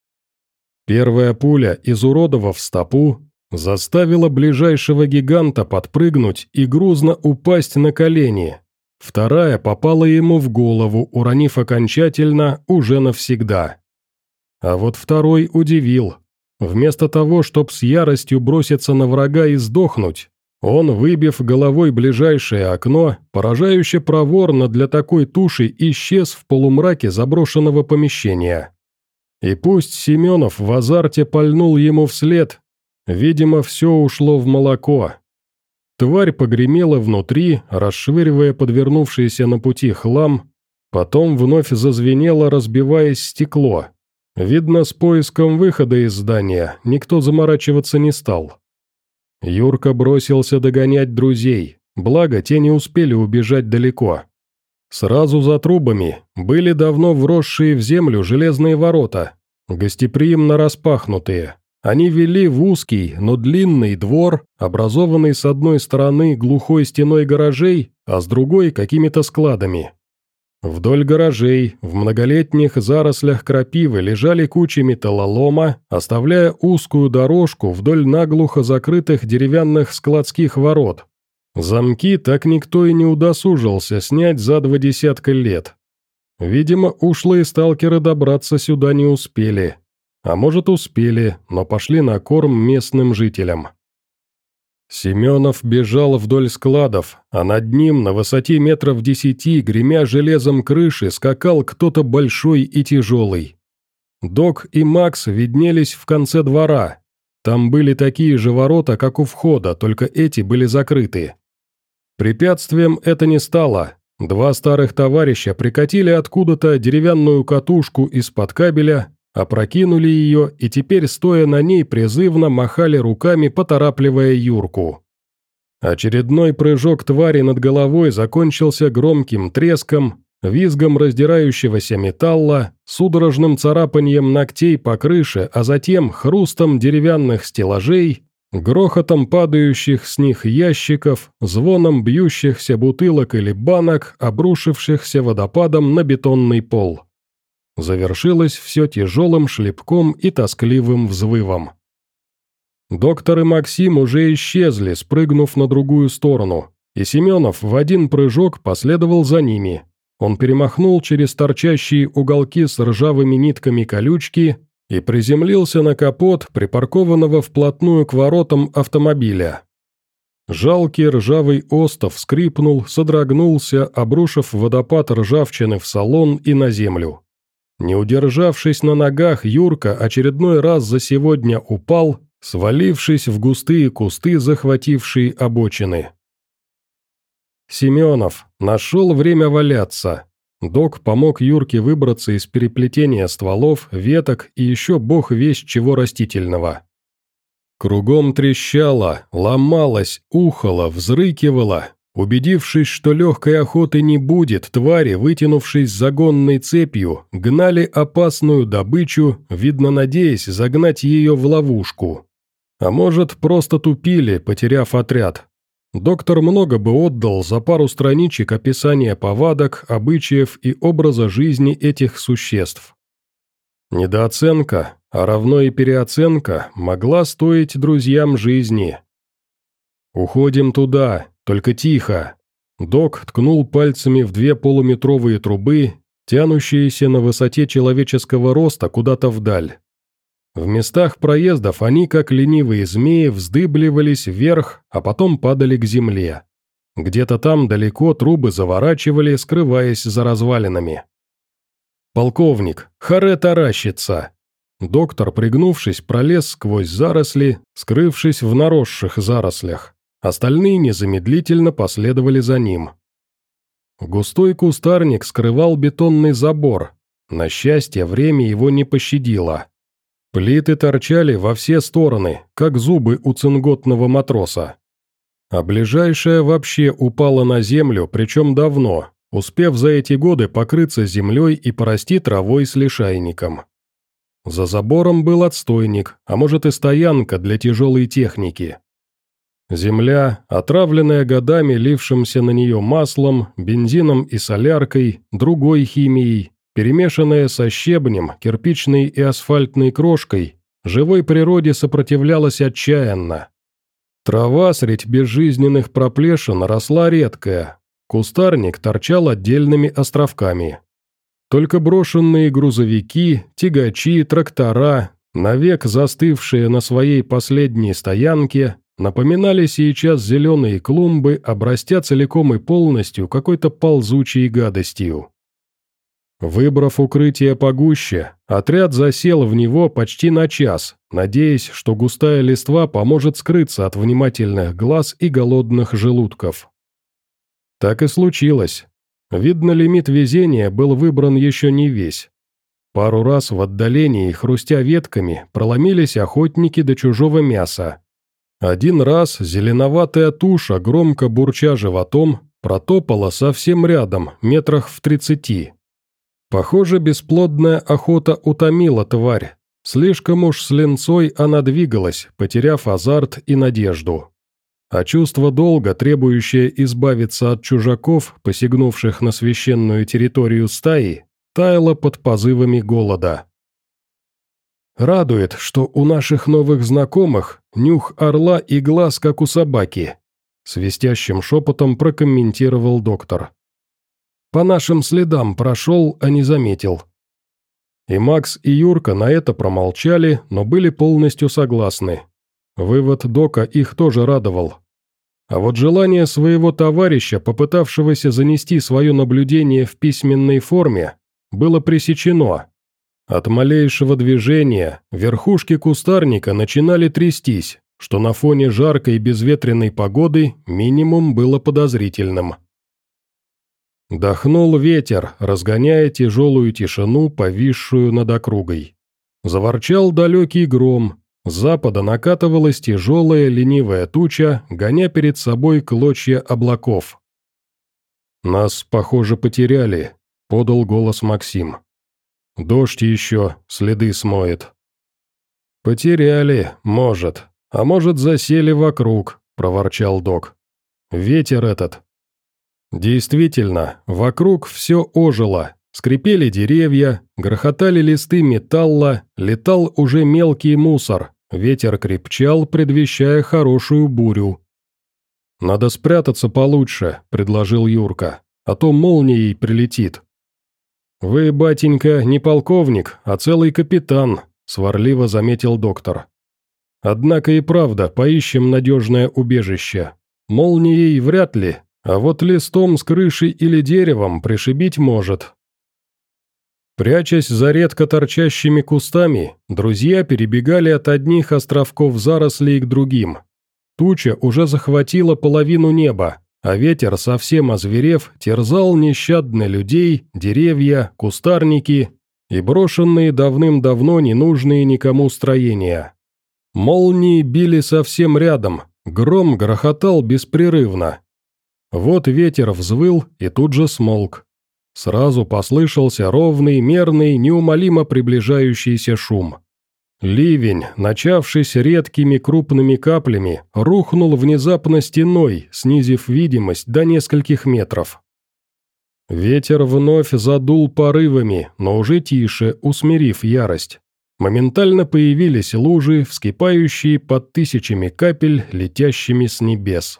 Первая пуля, изуродовав стопу, заставила ближайшего гиганта подпрыгнуть и грузно упасть на колени. Вторая попала ему в голову, уронив окончательно, уже навсегда. А вот второй удивил. Вместо того, чтоб с яростью броситься на врага и сдохнуть, он, выбив головой ближайшее окно, поражающе проворно для такой туши исчез в полумраке заброшенного помещения. И пусть Семенов в азарте пальнул ему вслед, видимо, все ушло в молоко. Тварь погремела внутри, расшвыривая подвернувшийся на пути хлам, потом вновь зазвенело, разбиваясь стекло. Видно, с поиском выхода из здания никто заморачиваться не стал. Юрка бросился догонять друзей, благо те не успели убежать далеко. Сразу за трубами были давно вросшие в землю железные ворота, гостеприимно распахнутые. Они вели в узкий, но длинный двор, образованный с одной стороны глухой стеной гаражей, а с другой какими-то складами. Вдоль гаражей, в многолетних зарослях крапивы лежали кучи металлолома, оставляя узкую дорожку вдоль наглухо закрытых деревянных складских ворот. Замки так никто и не удосужился снять за два десятка лет. Видимо, ушлые сталкеры добраться сюда не успели. А может, успели, но пошли на корм местным жителям. Семенов бежал вдоль складов, а над ним на высоте метров десяти, гремя железом крыши, скакал кто-то большой и тяжелый. Док и Макс виднелись в конце двора. Там были такие же ворота, как у входа, только эти были закрыты. Препятствием это не стало. Два старых товарища прикатили откуда-то деревянную катушку из-под кабеля, опрокинули ее и теперь, стоя на ней, призывно махали руками, поторапливая Юрку. Очередной прыжок твари над головой закончился громким треском, визгом раздирающегося металла, судорожным царапанием ногтей по крыше, а затем хрустом деревянных стеллажей, грохотом падающих с них ящиков, звоном бьющихся бутылок или банок, обрушившихся водопадом на бетонный пол. Завершилось все тяжелым шлепком и тоскливым взвывом. Доктор и Максим уже исчезли, спрыгнув на другую сторону, и Семенов в один прыжок последовал за ними. Он перемахнул через торчащие уголки с ржавыми нитками колючки и приземлился на капот припаркованного вплотную к воротам автомобиля. Жалкий ржавый остов скрипнул, содрогнулся, обрушив водопад ржавчины в салон и на землю. Не удержавшись на ногах, Юрка очередной раз за сегодня упал, свалившись в густые кусты, захватившие обочины. Семенов нашел время валяться. Док помог Юрке выбраться из переплетения стволов, веток и еще бог весть чего растительного. Кругом трещало, ломалось, ухало, взрыкивало. Убедившись, что легкой охоты не будет, твари, вытянувшись загонной цепью, гнали опасную добычу, видно, надеясь загнать ее в ловушку. А может, просто тупили, потеряв отряд. Доктор много бы отдал за пару страничек описания повадок, обычаев и образа жизни этих существ. Недооценка, а равно и переоценка, могла стоить друзьям жизни. «Уходим туда, только тихо». Док ткнул пальцами в две полуметровые трубы, тянущиеся на высоте человеческого роста куда-то вдаль. В местах проездов они, как ленивые змеи, вздыбливались вверх, а потом падали к земле. Где-то там далеко трубы заворачивали, скрываясь за развалинами. «Полковник, харе таращится!» Доктор, пригнувшись, пролез сквозь заросли, скрывшись в наросших зарослях. Остальные незамедлительно последовали за ним. Густой кустарник скрывал бетонный забор. На счастье, время его не пощадило. Плиты торчали во все стороны, как зубы у цинготного матроса. А ближайшая вообще упала на землю, причем давно, успев за эти годы покрыться землей и порасти травой с лишайником. За забором был отстойник, а может и стоянка для тяжелой техники. Земля, отравленная годами лившимся на нее маслом, бензином и соляркой, другой химией, перемешанная со щебнем, кирпичной и асфальтной крошкой, живой природе сопротивлялась отчаянно. Трава средь безжизненных проплешин росла редкая, кустарник торчал отдельными островками. Только брошенные грузовики, тягачи, трактора, навек застывшие на своей последней стоянке, напоминали сейчас зеленые клумбы, обрастя целиком и полностью какой-то ползучей гадостью. Выбрав укрытие погуще, отряд засел в него почти на час, надеясь, что густая листва поможет скрыться от внимательных глаз и голодных желудков. Так и случилось. Видно, лимит везения был выбран еще не весь. Пару раз в отдалении, хрустя ветками, проломились охотники до чужого мяса. Один раз зеленоватая туша, громко бурча животом, протопала совсем рядом, метрах в тридцати. Похоже, бесплодная охота утомила тварь. Слишком уж с ленцой она двигалась, потеряв азарт и надежду. А чувство долга, требующее избавиться от чужаков, посягнувших на священную территорию стаи, таяло под позывами голода. «Радует, что у наших новых знакомых нюх орла и глаз, как у собаки», свистящим шепотом прокомментировал доктор. «По нашим следам прошел, а не заметил». И Макс, и Юрка на это промолчали, но были полностью согласны. Вывод дока их тоже радовал. А вот желание своего товарища, попытавшегося занести свое наблюдение в письменной форме, было пресечено. От малейшего движения верхушки кустарника начинали трястись, что на фоне жаркой и безветренной погоды минимум было подозрительным. Дохнул ветер, разгоняя тяжелую тишину, повисшую над округой. Заворчал далекий гром, с запада накатывалась тяжелая ленивая туча, гоня перед собой клочья облаков. «Нас, похоже, потеряли», — подал голос Максим. «Дождь еще, следы смоет». «Потеряли, может, а может, засели вокруг», — проворчал док. «Ветер этот». Действительно, вокруг все ожило, скрипели деревья, грохотали листы металла, летал уже мелкий мусор, ветер крепчал, предвещая хорошую бурю. «Надо спрятаться получше», — предложил Юрка, — «а то молнией прилетит». «Вы, батенька, не полковник, а целый капитан», — сварливо заметил доктор. «Однако и правда, поищем надежное убежище. Молнией вряд ли, а вот листом с крыши или деревом пришибить может». Прячась за редко торчащими кустами, друзья перебегали от одних островков зарослей к другим. Туча уже захватила половину неба, а ветер, совсем озверев, терзал нещадно людей, деревья, кустарники и брошенные давным-давно ненужные никому строения. Молнии били совсем рядом, гром грохотал беспрерывно. Вот ветер взвыл и тут же смолк. Сразу послышался ровный, мерный, неумолимо приближающийся шум. Ливень, начавшись редкими крупными каплями, рухнул внезапно стеной, снизив видимость до нескольких метров. Ветер вновь задул порывами, но уже тише, усмирив ярость. Моментально появились лужи, вскипающие под тысячами капель, летящими с небес.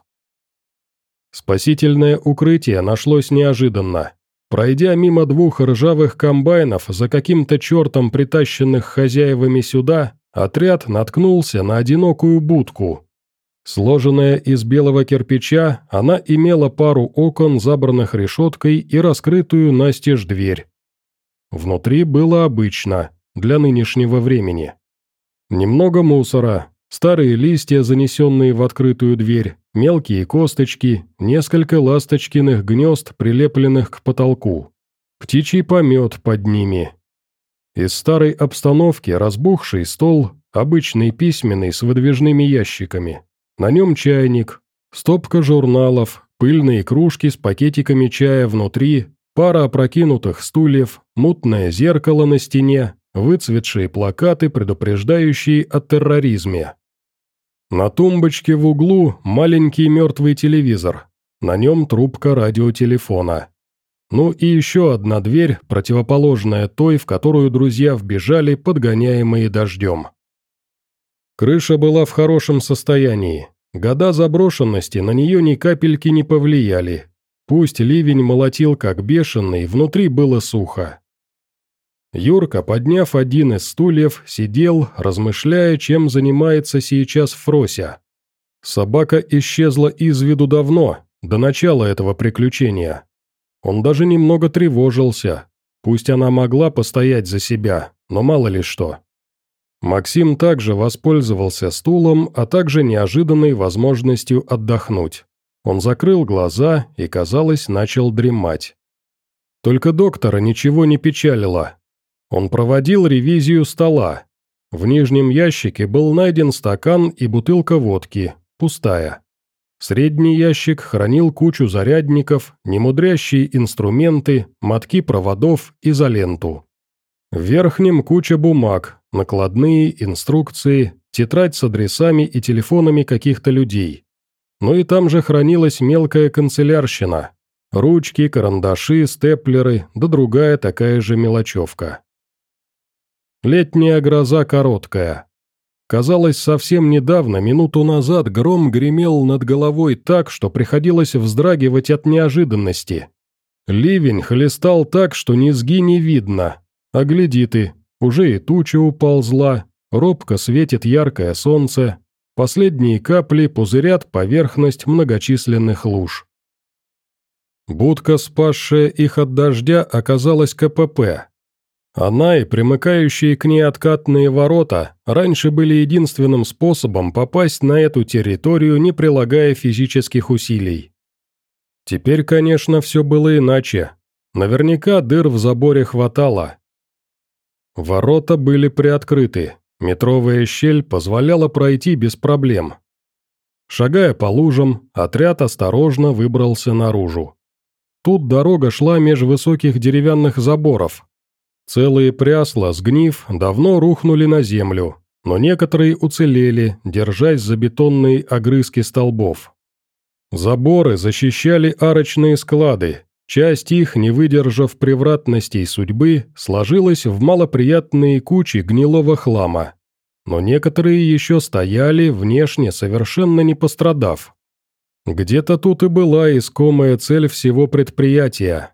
Спасительное укрытие нашлось неожиданно. Пройдя мимо двух ржавых комбайнов, за каким-то чертом притащенных хозяевами сюда, отряд наткнулся на одинокую будку. Сложенная из белого кирпича, она имела пару окон, забранных решеткой, и раскрытую настежь дверь. Внутри было обычно, для нынешнего времени. Немного мусора, старые листья, занесенные в открытую дверь, мелкие косточки, несколько ласточкиных гнезд, прилепленных к потолку. Птичий помет под ними. Из старой обстановки разбухший стол, обычный письменный с выдвижными ящиками. На нем чайник, стопка журналов, пыльные кружки с пакетиками чая внутри, пара опрокинутых стульев, мутное зеркало на стене, выцветшие плакаты, предупреждающие о терроризме. На тумбочке в углу маленький мертвый телевизор, на нем трубка радиотелефона. Ну и еще одна дверь, противоположная той, в которую друзья вбежали, подгоняемые дождем. Крыша была в хорошем состоянии. Года заброшенности на нее ни капельки не повлияли. Пусть ливень молотил как бешеный, внутри было сухо. Юрка, подняв один из стульев, сидел, размышляя, чем занимается сейчас Фрося. Собака исчезла из виду давно, до начала этого приключения. Он даже немного тревожился. Пусть она могла постоять за себя, но мало ли что. Максим также воспользовался стулом, а также неожиданной возможностью отдохнуть. Он закрыл глаза и, казалось, начал дремать. Только доктора ничего не печалило. Он проводил ревизию стола. В нижнем ящике был найден стакан и бутылка водки, пустая. Средний ящик хранил кучу зарядников, немудрящие инструменты, мотки проводов, изоленту. В верхнем куча бумаг, накладные, инструкции, тетрадь с адресами и телефонами каких-то людей. Ну и там же хранилась мелкая канцелярщина. Ручки, карандаши, степлеры, да другая такая же мелочевка. Летняя гроза короткая. Казалось, совсем недавно, минуту назад, гром гремел над головой так, что приходилось вздрагивать от неожиданности. Ливень хлестал так, что низги не видно. А гляди ты, уже и туча уползла, робко светит яркое солнце, последние капли пузырят поверхность многочисленных луж. Будка, спасшая их от дождя, оказалась ка пэ пэ. Она и примыкающие к ней откатные ворота раньше были единственным способом попасть на эту территорию, не прилагая физических усилий. Теперь, конечно, все было иначе. Наверняка дыр в заборе хватало. Ворота были приоткрыты, метровая щель позволяла пройти без проблем. Шагая по лужам, отряд осторожно выбрался наружу. Тут дорога шла меж высоких деревянных заборов. Целые прясла, сгнив, давно рухнули на землю, но некоторые уцелели, держась за бетонные огрызки столбов. Заборы защищали арочные склады, часть их, не выдержав превратностей судьбы, сложилась в малоприятные кучи гнилого хлама, но некоторые еще стояли, внешне совершенно не пострадав. Где-то тут и была искомая цель всего предприятия.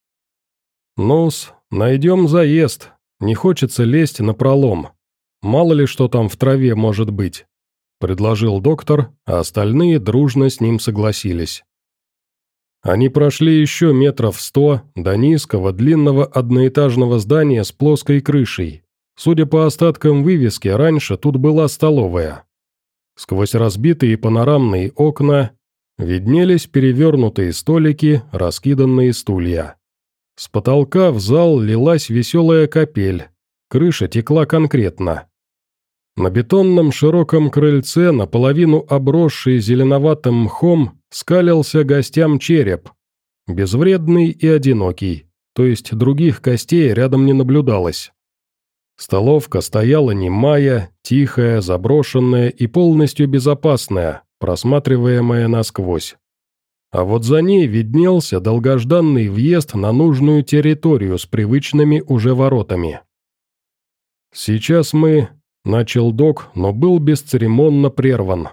Ну-с, найдем заезд, не хочется лезть напролом. Мало ли что там в траве может быть, предложил доктор, а остальные дружно с ним согласились. Они прошли еще метров сто до низкого, длинного одноэтажного здания с плоской крышей. Судя по остаткам вывески, раньше тут была столовая. Сквозь разбитые панорамные окна виднелись перевернутые столики, раскиданные стулья. С потолка в зал лилась веселая капель, крыша текла конкретно. На бетонном широком крыльце, наполовину обросшей зеленоватым мхом, скалился гостям череп. Безвредный и одинокий, то есть других костей рядом не наблюдалось. Столовка стояла немая, тихая, заброшенная и полностью безопасная, просматриваемая насквозь. А вот за ней виднелся долгожданный въезд на нужную территорию с привычными уже воротами. «Сейчас мы...» — начал док, но был бесцеремонно прерван.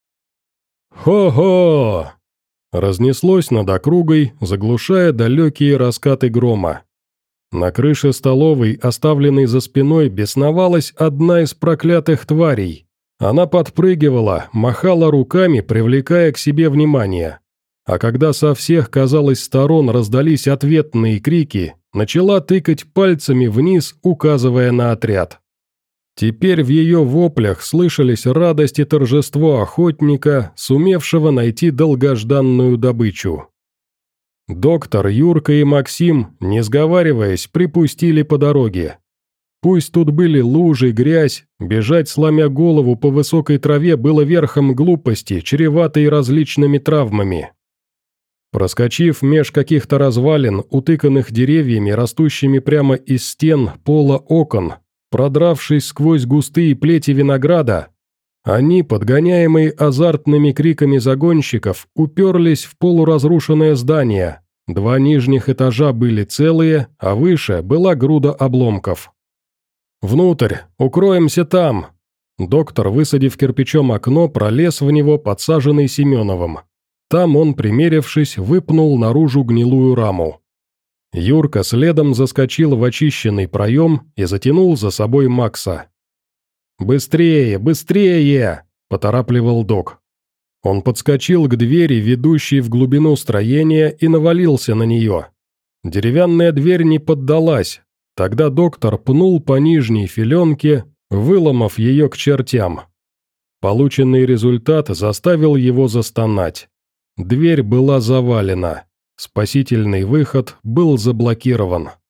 «Хо-хо!» — разнеслось над округой, заглушая далекие раскаты грома. На крыше столовой, оставленной за спиной, бесновалась одна из проклятых тварей. Она подпрыгивала, махала руками, привлекая к себе внимание. А когда со всех, казалось, сторон раздались ответные крики, начала тыкать пальцами вниз, указывая на отряд. Теперь в ее воплях слышались радость и торжество охотника, сумевшего найти долгожданную добычу. Доктор, Юрка и Максим, не сговариваясь, припустили по дороге. Пусть тут были лужи, грязь, бежать, сломя голову по высокой траве, было верхом глупости, чреватой различными травмами. Проскочив меж каких-то развалин, утыканных деревьями, растущими прямо из стен, пола, окон, продравшись сквозь густые плети винограда, они, подгоняемые азартными криками загонщиков, уперлись в полуразрушенное здание. Два нижних этажа были целые, а выше была груда обломков. «Внутрь! Укроемся там!» Доктор, высадив кирпичом окно, пролез в него, подсаженный Семеновым. Там он, примерившись, выпнул наружу гнилую раму. Юрка следом заскочил в очищенный проем и затянул за собой Макса. «Быстрее, быстрее!» – поторапливал док. Он подскочил к двери, ведущей в глубину строения, и навалился на нее. Деревянная дверь не поддалась. Тогда доктор пнул по нижней филенке, выломав ее к чертям. Полученный результат заставил его застонать. Дверь была завалена. Спасительный выход был заблокирован.